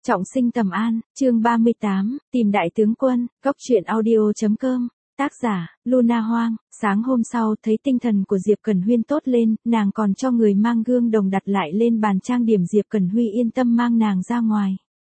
Trọng sinh Tầm An, chương 38, tìm đại tướng quân, góc truyện audio.com, tác giả, Luna Hoang. Sáng hôm sau thấy tinh thần của Diệp Cẩn Huyên tốt lên, nàng còn cho người mang gương đồng đặt lại lên bàn trang điểm. Diệp Cẩn Huy yên tâm mang nàng ra ngoài.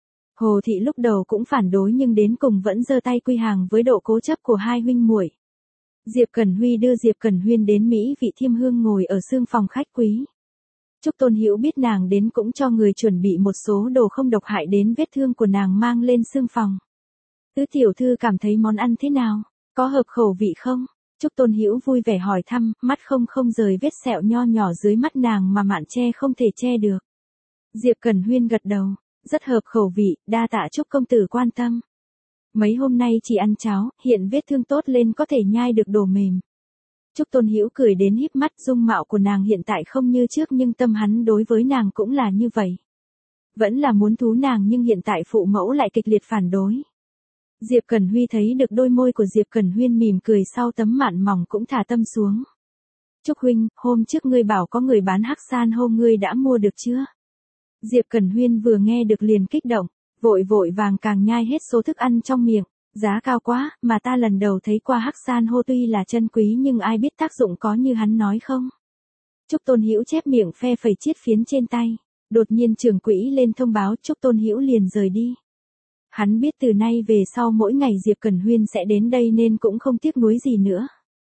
Hồ Thị lúc đầu cũng phản đối nhưng đến cùng vẫn giơ tay quy hàng với độ cố chấp của hai huynh muội. Diệp Cẩn Huy đưa Diệp Cẩn Huyên đến Mỹ Vị Thiêm Hương ngồi ở sương phòng khách quý. Trúc Tôn Hữu biết nàng đến cũng cho người chuẩn bị một số đồ không độc hại đến vết thương của nàng mang lên sương phòng. Tứ tiểu thư cảm thấy món ăn thế nào? Có hợp khẩu vị không? Trúc Tôn Hữu vui vẻ hỏi thăm, mắt không rời vết sẹo nho nhỏ dưới mắt nàng mà mạn che không thể che được. Diệp Cẩn Huyên gật đầu, rất hợp khẩu vị, đa tạ Trúc công tử quan tâm. Mấy hôm nay chỉ ăn cháo, hiện vết thương tốt lên có thể nhai được đồ mềm. Trúc Tôn Hữu cười đến híp mắt, dung mạo của nàng hiện tại không như trước nhưng tâm hắn đối với nàng cũng là như vậy. Vẫn là muốn thú nàng nhưng hiện tại phụ mẫu lại kịch liệt phản đối. Diệp Cẩn Huy thấy được đôi môi của Diệp Cẩn Huyên mỉm cười sau tấm mạn mỏng cũng thả tâm xuống. Trúc huynh, hôm trước ngươi bảo có người bán hắc san hô, ngươi đã mua được chưa? Diệp Cẩn Huyên vừa nghe được liền kích động, vội vàng càng nhai hết số thức ăn trong miệng. Giá cao quá, mà ta lần đầu thấy qua hắc san hô, tuy là chân quý nhưng ai biết tác dụng có như hắn nói không? Trúc Tôn Hữu chép miệng phe phẩy chiết phiến trên tay. Đột nhiên trưởng quỹ lên thông báo, Trúc Tôn Hữu liền rời đi. Hắn biết từ nay về sau mỗi ngày Diệp Cẩn Huyên sẽ đến đây nên cũng không tiếc nuối gì nữa.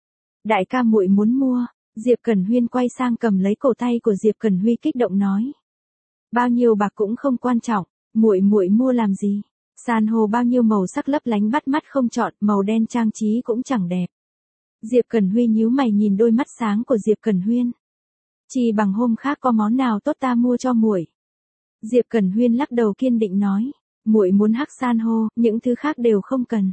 Đại ca muội muốn mua. Diệp Cẩn Huyên quay sang cầm lấy cổ tay của Diệp Cẩn Huy kích động nói. Bao nhiêu bạc cũng không quan trọng, muội mua làm gì? San hô bao nhiêu màu sắc lấp lánh bắt mắt không chọn, màu đen trang trí cũng chẳng đẹp. Diệp Cẩn Huy nhíu mày nhìn đôi mắt sáng của Diệp Cẩn Huyên. Chỉ bằng hôm khác có món nào tốt ta mua cho muội. Diệp Cẩn Huyên lắc đầu kiên định nói, muội muốn hắc san hô, những thứ khác đều không cần.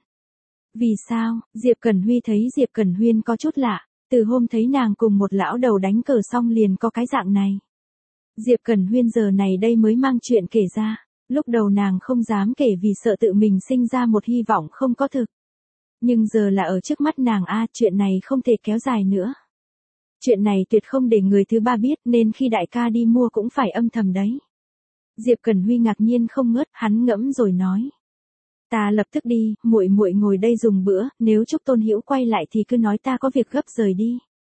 Vì sao? Diệp Cẩn Huy thấy Diệp Cẩn Huyên có chút lạ, từ hôm thấy nàng cùng một lão đầu đánh cờ xong liền có cái dạng này. Diệp Cẩn Huyên giờ này đây mới mang chuyện kể ra. Lúc đầu nàng không dám kể vì sợ tự mình sinh ra một hy vọng không có thực. Nhưng giờ là ở trước mắt nàng chuyện này không thể kéo dài nữa. Chuyện này tuyệt không để người thứ ba biết nên khi đại ca đi mua cũng phải âm thầm đấy. Diệp Cẩn Huy ngạc nhiên không ngớt, hắn ngẫm rồi nói. Ta lập tức đi, muội ngồi đây dùng bữa, nếu Trúc Tôn Hữu quay lại thì cứ nói ta có việc gấp rời đi.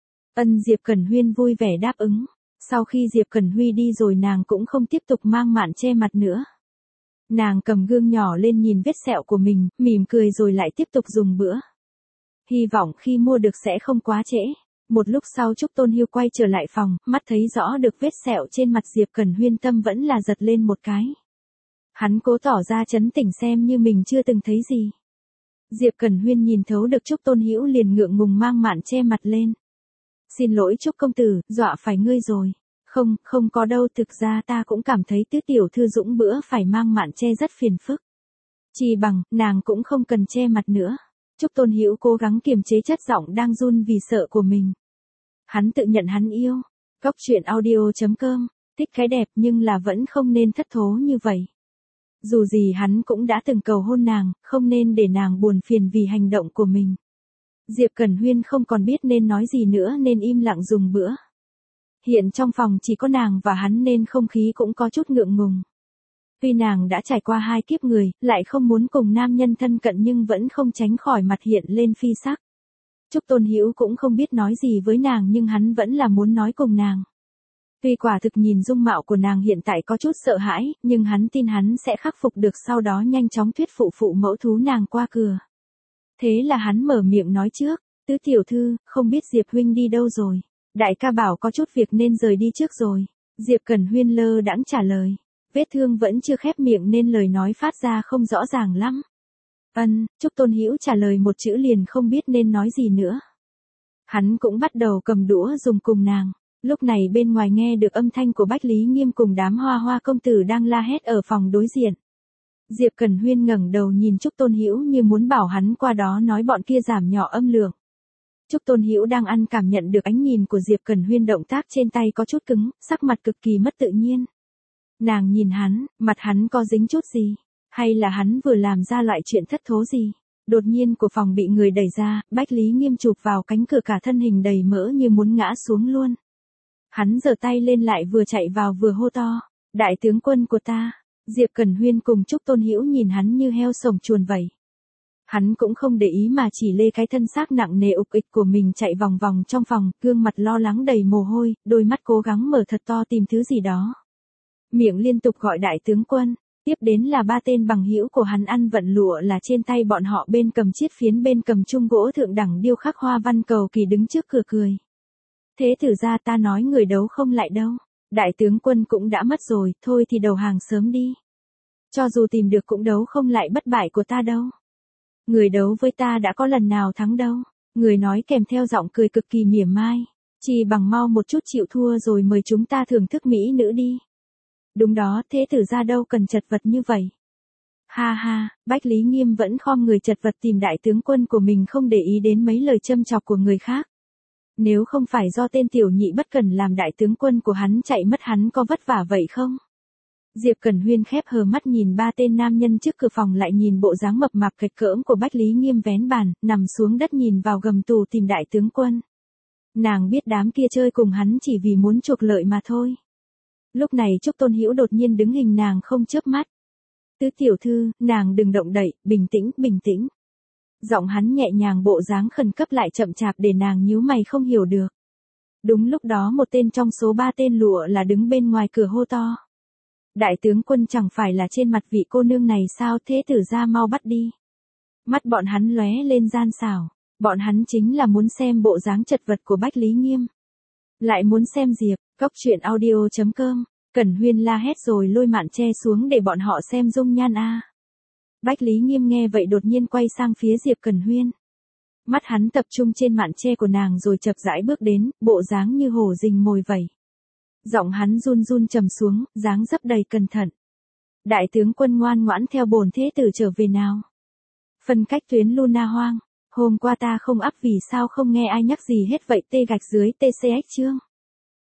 Diệp Cẩn Huyên vui vẻ đáp ứng. Sau khi Diệp Cẩn Huy đi rồi nàng cũng không tiếp tục mang mạn che mặt nữa. Nàng cầm gương nhỏ lên nhìn vết sẹo của mình, mỉm cười rồi lại tiếp tục dùng bữa. Hy vọng khi mua được sẽ không quá trễ. Một lúc sau Trúc Tôn Hữu quay trở lại phòng, mắt thấy rõ được vết sẹo trên mặt Diệp Cẩn Huyên, tâm vẫn là giật lên một cái. Hắn cố tỏ ra trấn tĩnh xem như mình chưa từng thấy gì. Diệp Cẩn Huyên nhìn thấu được Trúc Tôn Hữu liền ngượng ngùng mang mạn che mặt lên. Xin lỗi Trúc công tử, dọa phải ngươi rồi. Không có đâu, thực ra ta cũng cảm thấy tứ tiểu thư dũng bữa phải mang mạn che rất phiền phức. Chỉ bằng, nàng cũng không cần che mặt nữa. Trúc Tôn Hữu cố gắng kiềm chế chất giọng đang run vì sợ của mình. Hắn tự nhận hắn yêu. Góc truyện audio.com, thích cái đẹp nhưng là vẫn không nên thất thố như vậy. Dù gì hắn cũng đã từng cầu hôn nàng, không nên để nàng buồn phiền vì hành động của mình. Diệp Cẩn Huyên không còn biết nên nói gì nữa nên im lặng dùng bữa. Hiện trong phòng chỉ có nàng và hắn nên không khí cũng có chút ngượng ngùng. Tuy nàng đã trải qua hai kiếp người, lại không muốn cùng nam nhân thân cận nhưng vẫn không tránh khỏi mặt hiện lên phi sắc. Trúc Tôn Hữu cũng không biết nói gì với nàng nhưng hắn vẫn là muốn nói cùng nàng. Tuy quả thực nhìn dung mạo của nàng hiện tại có chút sợ hãi, nhưng hắn tin hắn sẽ khắc phục được, sau đó nhanh chóng thuyết phụ mẫu thú nàng qua cửa. Thế là hắn mở miệng nói trước, tứ tiểu thư, không biết Diệp huynh đi đâu rồi. Đại ca bảo có chút việc nên rời đi trước rồi. Diệp Cẩn Huyên lơ đãng trả lời. Vết thương vẫn chưa khép miệng nên lời nói phát ra không rõ ràng lắm. Trúc Tôn Hữu trả lời một chữ liền không biết nên nói gì nữa. Hắn cũng bắt đầu cầm đũa dùng cùng nàng. Lúc này bên ngoài nghe được âm thanh của Bách Lý Nghiêm cùng đám hoa công tử đang la hét ở phòng đối diện. Diệp Cẩn Huyên ngẩng đầu nhìn Trúc Tôn Hữu như muốn bảo hắn qua đó nói bọn kia giảm nhỏ âm lượng. Trúc Tôn Hữu đang ăn cảm nhận được ánh nhìn của Diệp Cẩn Huyên, động tác trên tay có chút cứng, sắc mặt cực kỳ mất tự nhiên. Nàng nhìn hắn, mặt hắn có dính chút gì? Hay là hắn vừa làm ra loại chuyện thất thố gì? Đột nhiên của phòng bị người đẩy ra, Bách Lý Nghiêm chụp vào cánh cửa, cả thân hình đầy mỡ như muốn ngã xuống luôn. Hắn giơ tay lên lại vừa chạy vào vừa hô to. Đại tướng quân của ta. Diệp Cẩn Huyên cùng Trúc Tôn Hữu nhìn hắn như heo sổng chuồn vậy. Hắn cũng không để ý mà chỉ lê cái thân xác nặng nề ục ịch của mình chạy vòng vòng trong phòng, gương mặt lo lắng đầy mồ hôi, đôi mắt cố gắng mở thật to tìm thứ gì đó. Miệng liên tục gọi đại tướng quân, tiếp đến là ba tên bằng hữu của hắn ăn vận lụa là trên tay bọn họ bên cầm chiết phiến bên cầm chung gỗ thượng đẳng điêu khắc hoa văn cầu kỳ đứng trước cửa cười. Thế thử ra ta nói người đấu không lại đâu, đại tướng quân cũng đã mất rồi, thôi thì đầu hàng sớm đi. Cho dù tìm được cũng đấu không lại bất bại của ta đâu. Người đấu với ta đã có lần nào thắng đâu. Người nói kèm theo giọng cười cực kỳ mỉa mai. Chỉ bằng mau một chút chịu thua rồi mời chúng ta thưởng thức mỹ nữ đi. Đúng đó, thế tử ra đâu cần chật vật như vậy. Ha ha, Bách Lý Nghiêm vẫn khom người chật vật tìm đại tướng quân của mình không để ý đến mấy lời châm chọc của người khác. Nếu không phải do tên tiểu nhị bất cẩn làm đại tướng quân của hắn chạy mất hắn có vất vả vậy không? Diệp Cẩn Huyên khép hờ mắt nhìn ba tên nam nhân trước cửa phòng lại nhìn bộ dáng mập mạp kịch cỡm của Bách Lý Nghiêm vén bàn, nằm xuống đất nhìn vào gầm tù tìm đại tướng quân. Nàng biết đám kia chơi cùng hắn chỉ vì muốn chuộc lợi mà thôi. Lúc này Trúc Tôn Hữu đột nhiên đứng hình nàng không chớp mắt. Tứ tiểu thư, nàng đừng động đậy, bình tĩnh, bình tĩnh. Giọng hắn nhẹ nhàng bộ dáng khẩn cấp lại chậm chạp để nàng nhíu mày không hiểu được. Đúng lúc đó một tên trong số ba tên lụa là đứng bên ngoài cửa hô to. Đại tướng quân chẳng phải là trên mặt vị cô nương này sao, thế tử ra mau bắt đi. Mắt bọn hắn lóe lên gian xảo, bọn hắn chính là muốn xem bộ dáng chật vật của Bách Lý Nghiêm. Lại muốn xem Diệp, Cóc Truyện Audio.com, Cẩn Huyên la hét rồi lôi màn che xuống để bọn họ xem dung nhan a. Bách Lý Nghiêm nghe vậy đột nhiên quay sang phía Diệp Cẩn Huyên. Mắt hắn tập trung trên màn che của nàng rồi chậm rãi bước đến, bộ dáng như hổ rình mồi vậy. Giọng hắn run run trầm xuống, dáng dấp đầy cẩn thận. Đại tướng quân ngoan ngoãn theo bổn thế tử trở về nào. Phân cách tuyến Luna Hoang, hôm qua ta không ắp vì sao không nghe ai nhắc gì hết vậy, tê gạch dưới TCX chương.